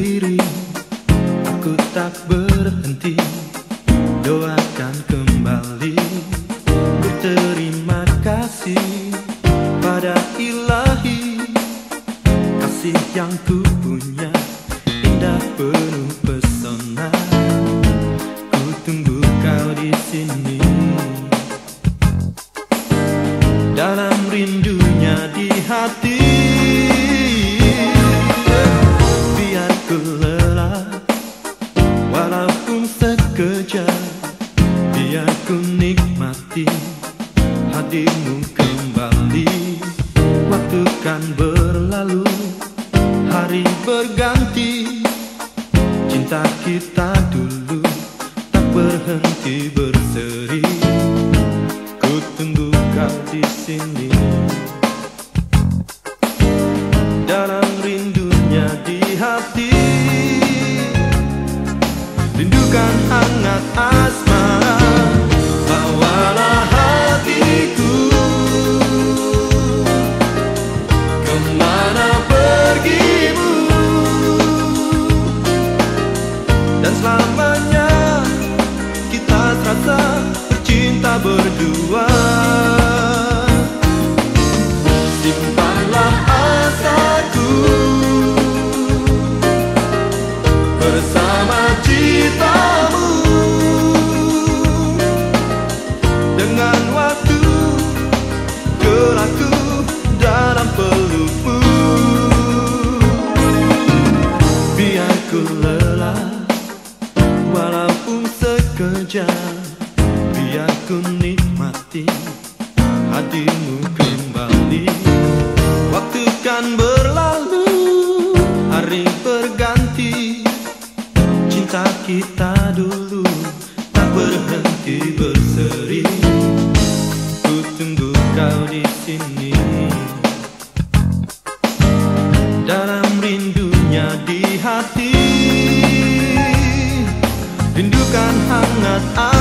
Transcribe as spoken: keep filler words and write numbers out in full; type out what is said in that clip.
diri, aku tak berhenti doakan kembali. Berterima kasih pada Ilahi, kasih yang ku punya indah penuh pesona. Ku tunggu kau di sini, dalam rindunya di hati. Biar ku lelah walaupun sekejap, biar ku nikmati hadirmu kembali. Waktu kan berlalu, hari berganti, cinta kita dulu tak berhenti berseri. Ku tunggu kau di sini, dalam rindunya di hati. Rindukan hangat asmara, bawalah hatiku kemana pergimu, dan selamanya kita serasa bercinta berdua. Simpanlah asaku bersama cintamu, dengan waktu kelakku dalam pelukmu. Biar ku lelah walaupun sekejap, biar ku nikmati hadirmu kembali. Waktu kan berlalu, hari berganti, cinta kita dulu tak berhenti berseri. Ku tunggu kau di sini, dalam rindunya di hati. Rindukan hangat